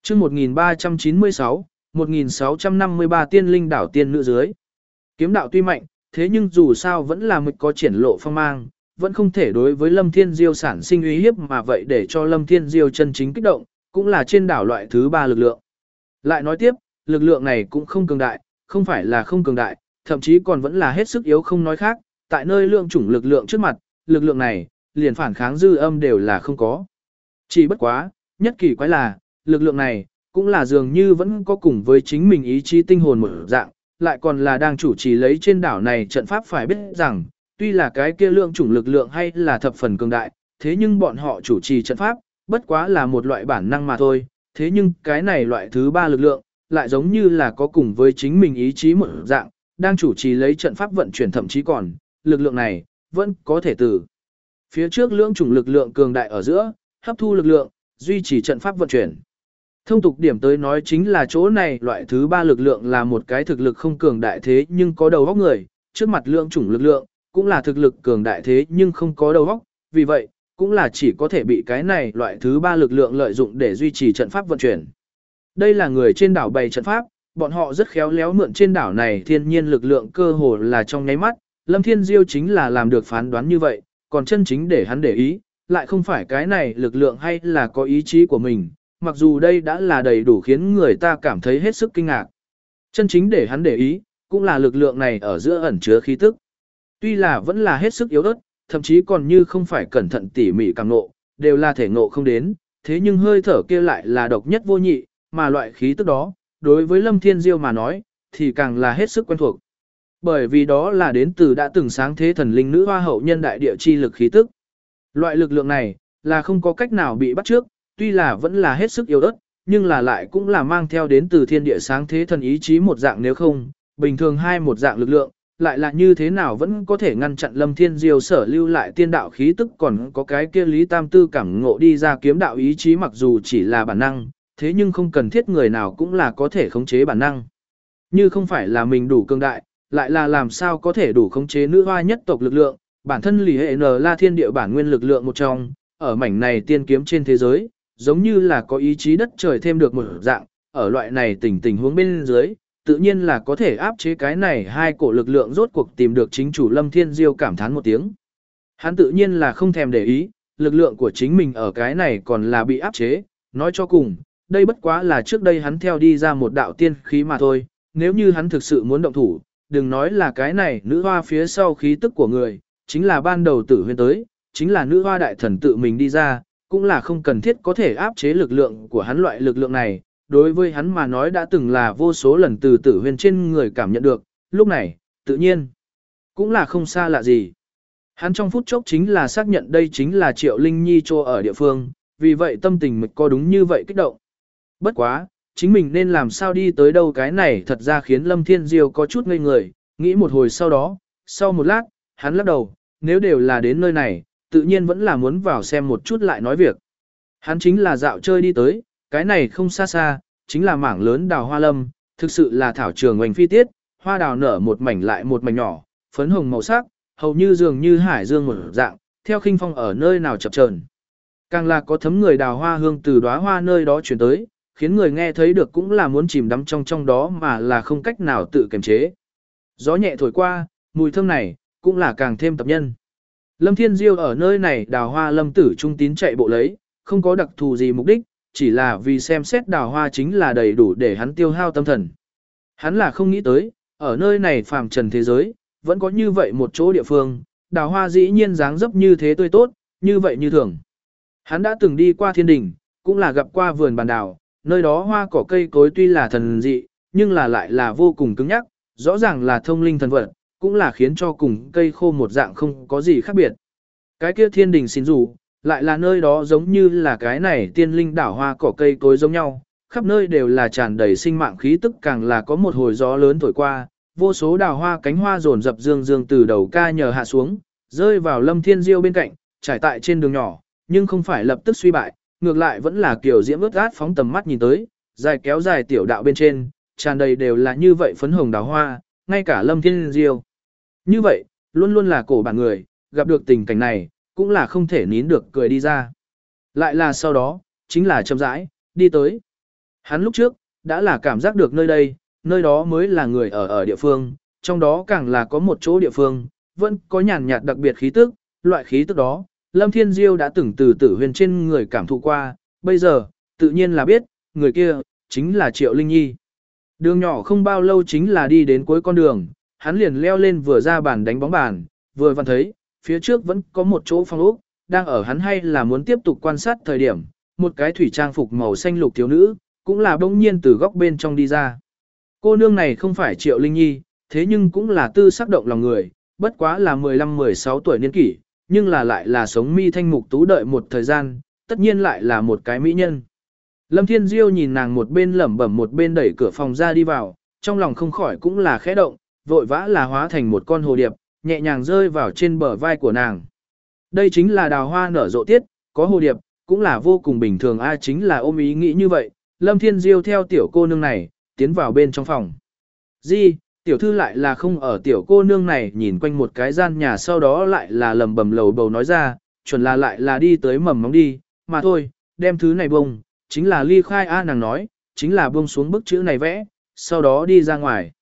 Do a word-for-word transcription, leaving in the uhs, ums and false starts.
chương một nghìn ba trăm chín mươi sáu, một nghìn sáu trăm năm mươi ba tiên linh đảo tiên nữ dưới. Kiếm đạo tuy mạnh, thế nhưng dù sao vẫn là mực có triển lộ phong mang, vẫn không thể đối với Lâm Thiên Diêu sản sinh uy hiếp mà vậy để cho Lâm Thiên Diêu chân chính kích động, cũng là trên đảo loại thứ ba lực lượng. Lại nói tiếp, lực lượng này cũng không cường đại, không phải là không cường đại, thậm chí còn vẫn là hết sức yếu không nói khác, tại nơi lượng chủng lực lượng trước mặt, lực lượng này, liền phản kháng dư âm đều là không có. Chỉ bất quá, nhất kỳ quái là, lực lượng này, cũng là dường như vẫn có cùng với chính mình ý chí tinh hồn một dạng, lại còn là đang chủ trì lấy trên đảo này trận pháp phải biết rằng, tuy là cái kia lượng chủng lực lượng hay là thập phần cường đại, thế nhưng bọn họ chủ trì trận pháp, bất quá là một loại bản năng mà thôi, thế nhưng cái này loại thứ ba lực lượng, lại giống như là có cùng với chính mình ý chí một dạng, đang chủ trì lấy trận pháp vận chuyển thậm chí còn, lực lượng này, vẫn có thể từ phía trước lưỡng chủng lực lượng cường đại ở giữa, hấp thu lực lượng, duy trì trận pháp vận chuyển. Thông tục điểm tới nói chính là chỗ này loại thứ ba lực lượng là một cái thực lực không cường đại thế nhưng có đầu óc người, trước mặt lưỡng chủng lực lượng, cũng là thực lực cường đại thế nhưng không có đầu óc, vì vậy, cũng là chỉ có thể bị cái này loại thứ ba lực lượng lợi dụng để duy trì trận pháp vận chuyển. Đây là người trên đảo bày trận pháp, bọn họ rất khéo léo mượn trên đảo này thiên nhiên lực lượng cơ hồ là trong nháy mắt, Lâm Thiên Diêu chính là làm được phán đoán như vậy, còn chân chính để hắn để ý, lại không phải cái này lực lượng hay là có ý chí của mình, mặc dù đây đã là đầy đủ khiến người ta cảm thấy hết sức kinh ngạc. Chân chính để hắn để ý, cũng là lực lượng này ở giữa ẩn chứa khí tức. Tuy là vẫn là hết sức yếu ớt, thậm chí còn như không phải cẩn thận tỉ mỉ càng ngộ, đều là thể ngộ không đến, thế nhưng hơi thở kia lại là độc nhất vô nhị, mà loại khí tức đó, đối với Lâm Thiên Diêu mà nói, thì càng là hết sức quen thuộc. Bởi vì đó là đến từ đã từng sáng thế thần linh nữ hoa hậu nhân đại địa chi lực khí tức. Loại lực lượng này, là không có cách nào bị bắt trước, tuy là vẫn là hết sức yếu ớt, nhưng là lại cũng là mang theo đến từ thiên địa sáng thế thần ý chí một dạng nếu không, bình thường hai một dạng lực lượng, lại là như thế nào vẫn có thể ngăn chặn Lâm Thiên Diêu sở lưu lại tiên đạo khí tức còn có cái kia Lý Tam Tư cảm ngộ đi ra kiếm đạo ý chí mặc dù chỉ là bản năng, thế nhưng không cần thiết người nào cũng là có thể khống chế bản năng. Như không phải là mình đủ cường đại, lại là làm sao có thể đủ khống chế nữ hoa nhất tộc lực lượng, bản thân lì hệ n la thiên địa bản nguyên lực lượng một trong, ở mảnh này tiên kiếm trên thế giới, giống như là có ý chí đất trời thêm được một dạng, ở loại này tình tình huống bên dưới, tự nhiên là có thể áp chế cái này hai cổ lực lượng rốt cuộc tìm được chính chủ Lâm Thiên Diêu cảm thán một tiếng. Hắn tự nhiên là không thèm để ý, lực lượng của chính mình ở cái này còn là bị áp chế, nói cho cùng, đây bất quá là trước đây hắn theo đi ra một đạo tiên khí mà thôi, nếu như hắn thực sự muốn động thủ, đừng nói là cái này nữ hoa phía sau khí tức của người, chính là ban đầu tử huyên tới, chính là nữ hoa đại thần tự mình đi ra, cũng là không cần thiết có thể áp chế lực lượng của hắn loại lực lượng này, đối với hắn mà nói đã từng là vô số lần từ tử huyên trên người cảm nhận được, lúc này, tự nhiên, cũng là không xa lạ gì. Hắn trong phút chốc chính là xác nhận đây chính là Triệu Linh Nhi cho ở địa phương, vì vậy tâm tình mịch có đúng như vậy kích động. Bất quá, chính mình nên làm sao đi tới đâu cái này thật ra khiến Lâm Thiên Diêu có chút ngây người, nghĩ một hồi sau đó, sau một lát, hắn lắc đầu, nếu đều là đến nơi này, tự nhiên vẫn là muốn vào xem một chút lại nói việc. Hắn chính là dạo chơi đi tới, cái này không xa xa, chính là mảng lớn đào hoa lâm, thực sự là thảo trường oanh phi tiết, hoa đào nở một mảnh lại một mảnh nhỏ, phấn hồng màu sắc, hầu như dường như hải dương một dạng, theo khinh phong ở nơi nào chập chờn. Càng là có thấm người đào hoa hương từ đóa hoa nơi đó chuyển tới, khiến người nghe thấy được cũng là muốn chìm đắm trong trong đó mà là không cách nào tự kiềm chế. Gió nhẹ thổi qua, mùi thơm này, cũng là càng thêm tập nhân. Lâm Thiên Diêu ở nơi này đào hoa lâm tử trung tín chạy bộ lấy, không có đặc thù gì mục đích, chỉ là vì xem xét đào hoa chính là đầy đủ để hắn tiêu hao tâm thần. Hắn là không nghĩ tới, ở nơi này phàm trần thế giới, vẫn có như vậy một chỗ địa phương, đào hoa dĩ nhiên dáng dấp như thế tươi tốt, như vậy như thường. Hắn đã từng đi qua thiên đình, cũng là gặp qua vườn bàn đào, nơi đó hoa cỏ cây cối tuy là thần dị, nhưng là lại là vô cùng cứng nhắc, rõ ràng là thông linh thần vật, cũng là khiến cho cùng cây khô một dạng không có gì khác biệt. Cái kia thiên đình xin rủ, lại là nơi đó giống như là cái này tiên linh đảo hoa cỏ cây cối giống nhau, khắp nơi đều là tràn đầy sinh mạng khí tức càng là có một hồi gió lớn thổi qua, vô số đào hoa cánh hoa rồn rập dương dương từ đầu ca nhờ hạ xuống, rơi vào Lâm Thiên Diêu bên cạnh, trải tại trên đường nhỏ, nhưng không phải lập tức suy bại, ngược lại vẫn là kiểu diễm ướt át phóng tầm mắt nhìn tới, dài kéo dài tiểu đạo bên trên, tràn đầy đều là như vậy phấn hồng đào hoa, ngay cả Lâm Thiên Diêu. Như vậy, luôn luôn là cổ bản người, gặp được tình cảnh này, cũng là không thể nín được cười đi ra. Lại là sau đó, chính là chậm rãi, đi tới. Hắn lúc trước, đã là cảm giác được nơi đây, nơi đó mới là người ở ở địa phương, trong đó càng là có một chỗ địa phương, vẫn có nhàn nhạt đặc biệt khí tức, loại khí tức đó, Lâm Thiên Diêu đã từng từ tử huyền trên người cảm thụ qua, bây giờ, tự nhiên là biết, người kia, chính là Triệu Linh Nhi. Đường nhỏ không bao lâu chính là đi đến cuối con đường, hắn liền leo lên vừa ra bàn đánh bóng bàn, vừa văn thấy, phía trước vẫn có một chỗ phong ốc, đang ở hắn hay là muốn tiếp tục quan sát thời điểm, một cái thủy trang phục màu xanh lục thiếu nữ, cũng là bỗng nhiên từ góc bên trong đi ra. Cô nương này không phải Triệu Linh Nhi, thế nhưng cũng là tư sắc động lòng người, bất quá là mười lăm mười sáu tuổi niên kỷ, nhưng là lại là sống mi thanh mục tú đợi một thời gian, tất nhiên lại là một cái mỹ nhân. Lâm Thiên Diêu nhìn nàng một bên lẩm bẩm một bên đẩy cửa phòng ra đi vào, trong lòng không khỏi cũng là khẽ động, vội vã là hóa thành một con hồ điệp, nhẹ nhàng rơi vào trên bờ vai của nàng. Đây chính là đào hoa nở rộ tiết, có hồ điệp, cũng là vô cùng bình thường ai chính là ôm ý nghĩ như vậy, Lâm Thiên Diêu theo tiểu cô nương này, tiến vào bên trong phòng. Di, tiểu thư lại là không ở tiểu cô nương này nhìn quanh một cái gian nhà sau đó lại là lầm bầm lầu bầu nói ra, chuẩn là lại là đi tới mầm móng đi, mà thôi, đem thứ này bông, chính là ly khai a nàng nói, chính là bông xuống bức chữ này vẽ, sau đó đi ra ngoài.